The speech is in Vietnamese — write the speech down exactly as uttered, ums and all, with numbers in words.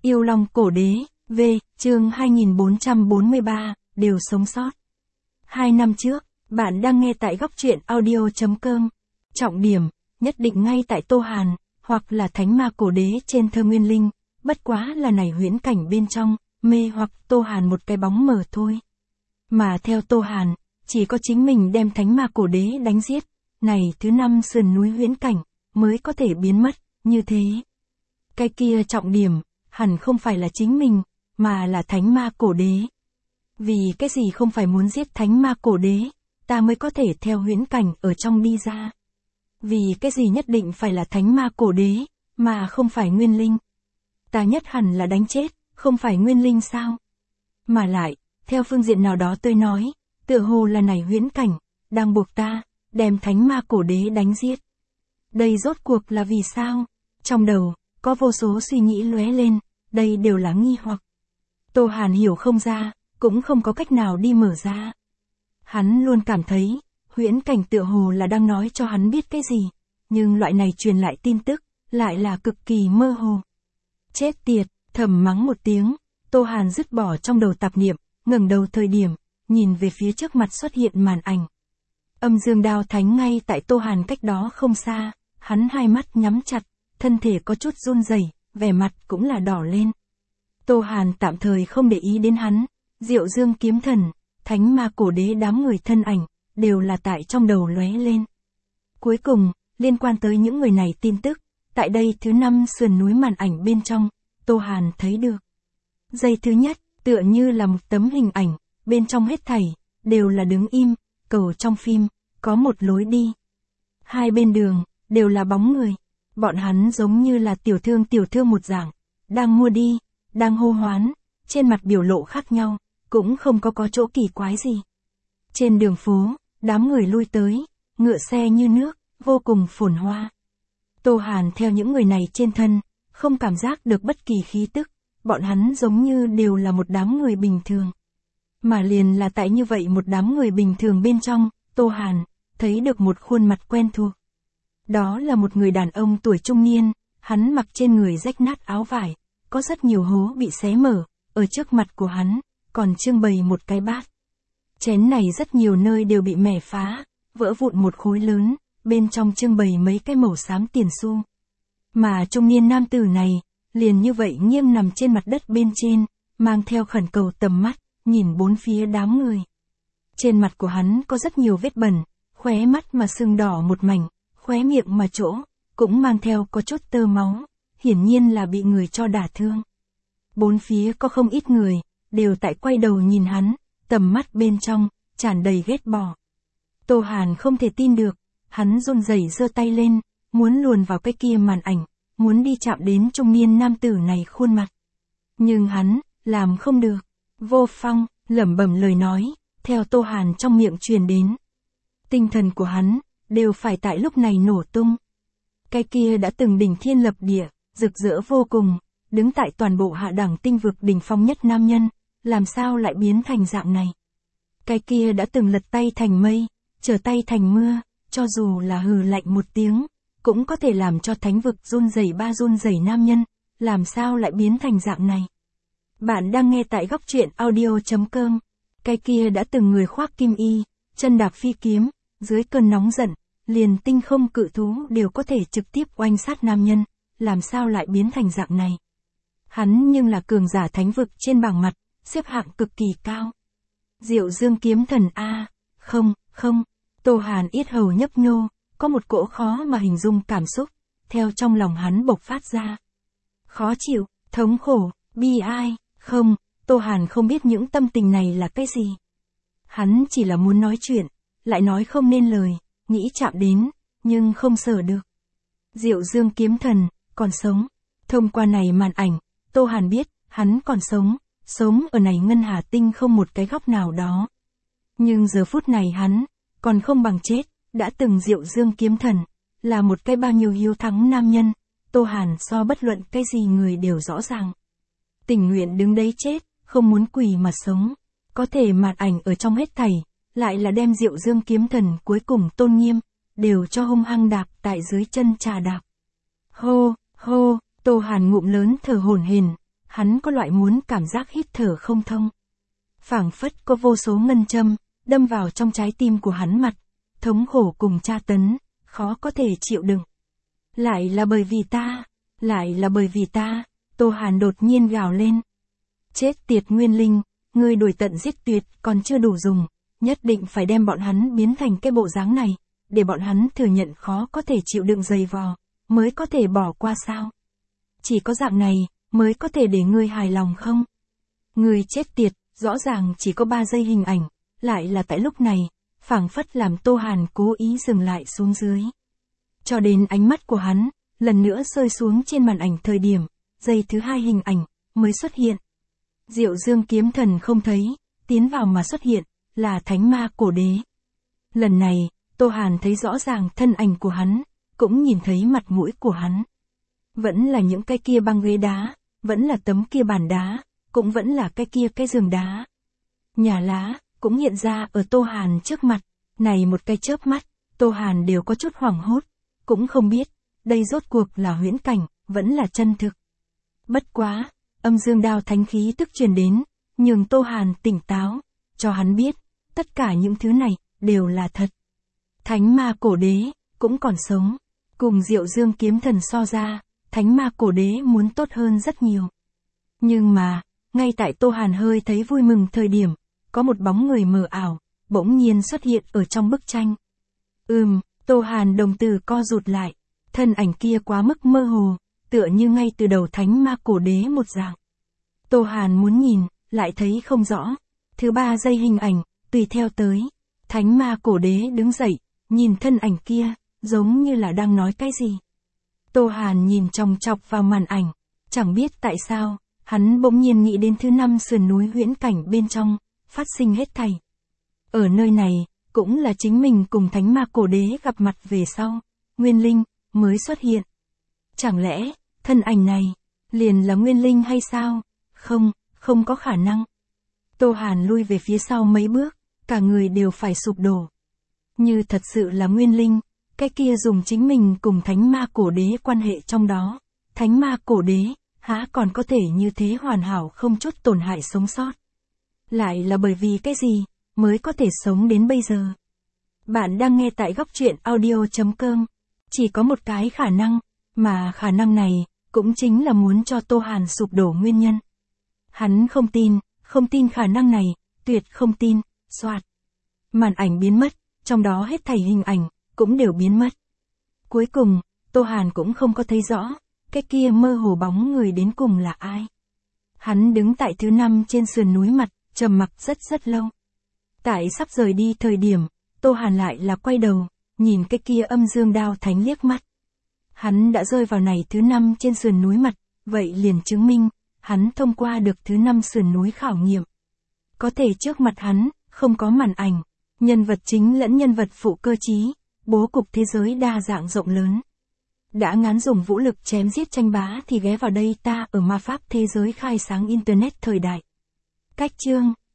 Yêu Long Cổ Đế, V, chương hai nghìn bốn trăm bốn mươi ba, đều sống sót. Hai năm trước, bạn đang nghe tại góc truyện audio chấm com. Trọng điểm, nhất định ngay tại Tô Hàn, hoặc là Thánh Ma Cổ Đế trên Thơ Nguyên Linh, bất quá là này huyễn cảnh bên trong, mê hoặc Tô Hàn một cái bóng mờ thôi. Mà theo Tô Hàn, chỉ có chính mình đem Thánh Ma Cổ Đế đánh giết, này thứ năm sườn núi huyễn cảnh, mới có thể biến mất, như thế. Cái kia trọng điểm, hẳn không phải là chính mình, mà là Thánh Ma Cổ Đế. Vì cái gì không phải muốn giết Thánh Ma Cổ Đế, ta mới có thể theo huyễn cảnh ở trong đi ra. Vì cái gì nhất định phải là Thánh Ma Cổ Đế, mà không phải Nguyên Linh. Ta nhất hẳn là đánh chết, không phải Nguyên Linh sao? Mà lại, theo phương diện nào đó tôi nói, tựa hồ là này huyễn cảnh, đang buộc ta, đem Thánh Ma Cổ Đế đánh giết. Đây rốt cuộc là vì sao? Trong đầu, có vô số suy nghĩ lóe lên, đây đều là nghi hoặc. Tô Hàn hiểu không ra, cũng không có cách nào đi mở ra. Hắn luôn cảm thấy, huyễn cảnh tựa hồ là đang nói cho hắn biết cái gì, nhưng loại này truyền lại tin tức, lại là cực kỳ mơ hồ. Chết tiệt, thầm mắng một tiếng, Tô Hàn dứt bỏ trong đầu tạp niệm, ngẩng đầu thời điểm, nhìn về phía trước mặt xuất hiện màn ảnh. Âm dương đao thánh ngay tại Tô Hàn cách đó không xa, hắn hai mắt nhắm chặt, thân thể có chút run rẩy, vẻ mặt cũng là đỏ lên. Tô Hàn tạm thời không để ý đến hắn, Diệu Dương kiếm thần, Thánh Ma Cổ Đế đám người thân ảnh, đều là tại trong đầu lóe lên. Cuối cùng, liên quan tới những người này tin tức, tại đây thứ năm sườn núi màn ảnh bên trong, Tô Hàn thấy được. Giây thứ nhất, tựa như là một tấm hình ảnh, bên trong hết thảy, đều là đứng im, cầu trong phim, có một lối đi. Hai bên đường, đều là bóng người, bọn hắn giống như là tiểu thương tiểu thương một dạng, đang mua đi, đang hô hoán, trên mặt biểu lộ khác nhau, cũng không có có chỗ kỳ quái gì. Trên đường phố, đám người lui tới, ngựa xe như nước, vô cùng phồn hoa. Tô Hàn theo những người này trên thân, không cảm giác được bất kỳ khí tức, bọn hắn giống như đều là một đám người bình thường. Mà liền là tại như vậy một đám người bình thường bên trong, Tô Hàn, thấy được một khuôn mặt quen thuộc. Đó là một người đàn ông tuổi trung niên, hắn mặc trên người rách nát áo vải, có rất nhiều hố bị xé mở, ở trước mặt của hắn, còn trưng bày một cái bát. Chén này rất nhiều nơi đều bị mẻ phá, vỡ vụn một khối lớn, bên trong trưng bày mấy cái màu xám tiền xu. Mà trung niên nam tử này, liền như vậy nghiêng nằm trên mặt đất bên trên, mang theo khẩn cầu tầm mắt, nhìn bốn phía đám người. Trên mặt của hắn có rất nhiều vết bẩn, khóe mắt mà sưng đỏ một mảnh, khóe miệng mà chỗ, cũng mang theo có chút tơ máu, hiển nhiên là bị người cho đả thương. Bốn phía có không ít người, đều tại quay đầu nhìn hắn, tầm mắt bên trong, tràn đầy ghét bỏ. Tô Hàn không thể tin được, hắn run rẩy giơ tay lên, muốn luồn vào cái kia màn ảnh, muốn đi chạm đến trung niên nam tử này khuôn mặt. Nhưng hắn, làm không được. Vô Phong, lẩm bẩm lời nói, theo Tô Hàn trong miệng truyền đến. Tinh thần của hắn, đều phải tại lúc này nổ tung. Cái kia đã từng đỉnh thiên lập địa, rực rỡ vô cùng, đứng tại toàn bộ hạ đẳng tinh vực đỉnh phong nhất nam nhân, làm sao lại biến thành dạng này. Cái kia đã từng lật tay thành mây, trở tay thành mưa, cho dù là hừ lạnh một tiếng, cũng có thể làm cho thánh vực run rẩy ba run rẩy nam nhân, làm sao lại biến thành dạng này. Bạn đang nghe tại góc truyện audio chấm com. Cái kia đã từng người khoác kim y, chân đạp phi kiếm, dưới cơn nóng giận, liền tinh không cự thú đều có thể trực tiếp oanh sát nam nhân, làm sao lại biến thành dạng này. Hắn nhưng là cường giả thánh vực trên bảng mặt, xếp hạng cực kỳ cao. Diệu Dương kiếm thần A, không, không, Tô Hàn yết hầu nhấp nhô, có một cỗ khó mà hình dung cảm xúc, theo trong lòng hắn bộc phát ra. Khó chịu, thống khổ, bi ai, không, Tô Hàn không biết những tâm tình này là cái gì. Hắn chỉ là muốn nói chuyện, lại nói không nên lời, nghĩ chạm đến, nhưng không sờ được. Diệu Dương kiếm thần, còn sống. Thông qua này màn ảnh, Tô Hàn biết, hắn còn sống, sống ở này ngân hà tinh không một cái góc nào đó. Nhưng giờ phút này hắn, còn không bằng chết, đã từng Diệu Dương kiếm thần, là một cái bao nhiêu hiếu thắng nam nhân, Tô Hàn so bất luận cái gì người đều rõ ràng. Tình nguyện đứng đấy chết, không muốn quỳ mà sống, có thể màn ảnh ở trong hết thảy, lại là đem Diệu Dương kiếm thần cuối cùng tôn nghiêm, đều cho hung hăng đạp tại dưới chân trà đạp. Hô, hô, Tô Hàn ngụm lớn thở hổn hển, hắn có loại muốn cảm giác hít thở không thông. Phảng phất có vô số ngân châm, đâm vào trong trái tim của hắn mặt, thống khổ cùng tra tấn, khó có thể chịu đựng. Lại là bởi vì ta, lại là bởi vì ta, Tô Hàn đột nhiên gào lên. Chết tiệt Nguyên Linh, ngươi đuổi tận giết tuyệt còn chưa đủ dùng, nhất định phải đem bọn hắn biến thành cái bộ dáng này, để bọn hắn thừa nhận khó có thể chịu đựng dày vò, mới có thể bỏ qua sao. Chỉ có dạng này, mới có thể để ngươi hài lòng không? Ngươi chết tiệt, rõ ràng chỉ có ba giây hình ảnh, lại là tại lúc này, phảng phất làm Tô Hàn cố ý dừng lại xuống dưới. Cho đến ánh mắt của hắn, lần nữa rơi xuống trên màn ảnh thời điểm, giây thứ hai hình ảnh, mới xuất hiện. Diệu Dương kiếm thần không thấy, tiến vào mà xuất hiện, là thánh ma cổ đế. Lần này, Tô Hàn thấy rõ ràng thân ảnh của hắn, cũng nhìn thấy mặt mũi của hắn. Vẫn là những cái kia băng ghế đá, vẫn là tấm kia bàn đá, cũng vẫn là cái kia cái giường đá. Nhà lá, cũng hiện ra ở Tô Hàn trước mặt, này một cái chớp mắt, Tô Hàn đều có chút hoảng hốt, cũng không biết, đây rốt cuộc là huyễn cảnh, vẫn là chân thực. Bất quá, âm dương đao thánh khí tức truyền đến, nhường Tô Hàn tỉnh táo, cho hắn biết, tất cả những thứ này, đều là thật. Thánh ma cổ đế, cũng còn sống, cùng Diệu Dương kiếm thần so ra, thánh ma cổ đế muốn tốt hơn rất nhiều. Nhưng mà, ngay tại Tô Hàn hơi thấy vui mừng thời điểm, có một bóng người mờ ảo, bỗng nhiên xuất hiện ở trong bức tranh. Ừm, Tô Hàn đồng tử co rụt lại, thân ảnh kia quá mức mơ hồ, tựa như ngay từ đầu thánh ma cổ đế một dạng. Tô Hàn muốn nhìn, lại thấy không rõ. Thứ ba giây hình ảnh, tùy theo tới. Thánh ma cổ đế đứng dậy, nhìn thân ảnh kia, giống như là đang nói cái gì. Tô Hàn nhìn chòng chọc vào màn ảnh, chẳng biết tại sao, hắn bỗng nhiên nghĩ đến thứ năm sườn núi huyễn cảnh bên trong, phát sinh hết thảy. Ở nơi này, cũng là chính mình cùng thánh ma cổ đế gặp mặt về sau, Nguyên Linh, mới xuất hiện. Chẳng lẽ, thân ảnh này, liền là Nguyên Linh hay sao? Không, không có khả năng. Tô Hàn lui về phía sau mấy bước, cả người đều phải sụp đổ. Như thật sự là Nguyên Linh, cái kia dùng chính mình cùng thánh ma cổ đế quan hệ trong đó. Thánh ma cổ đế, há còn có thể như thế hoàn hảo không chút tổn hại sống sót. Lại là bởi vì cái gì, mới có thể sống đến bây giờ. Bạn đang nghe tại góc truyện audio chấm com. Chỉ có một cái khả năng, mà khả năng này, cũng chính là muốn cho Tô Hàn sụp đổ nguyên nhân. Hắn không tin, không tin khả năng này, tuyệt không tin, soạt. Màn ảnh biến mất, trong đó hết thảy hình ảnh, cũng đều biến mất. Cuối cùng, Tô Hàn cũng không có thấy rõ, cái kia mơ hồ bóng người đến cùng là ai. Hắn đứng tại thứ năm trên sườn núi mặt, trầm mặc rất rất lâu. Tại sắp rời đi thời điểm, Tô Hàn lại là quay đầu, nhìn cái kia âm dương đao thánh liếc mắt. Hắn đã rơi vào này thứ năm trên sườn núi mặt, vậy liền chứng minh, hắn thông qua được thứ năm sườn núi khảo nghiệm. Có thể trước mặt hắn, không có màn ảnh, nhân vật chính lẫn nhân vật phụ cơ trí, bố cục thế giới đa dạng rộng lớn. Đã ngán dùng vũ lực chém giết tranh bá thì ghé vào đây ta ở ma pháp thế giới khai sáng Internet thời đại. Cách chương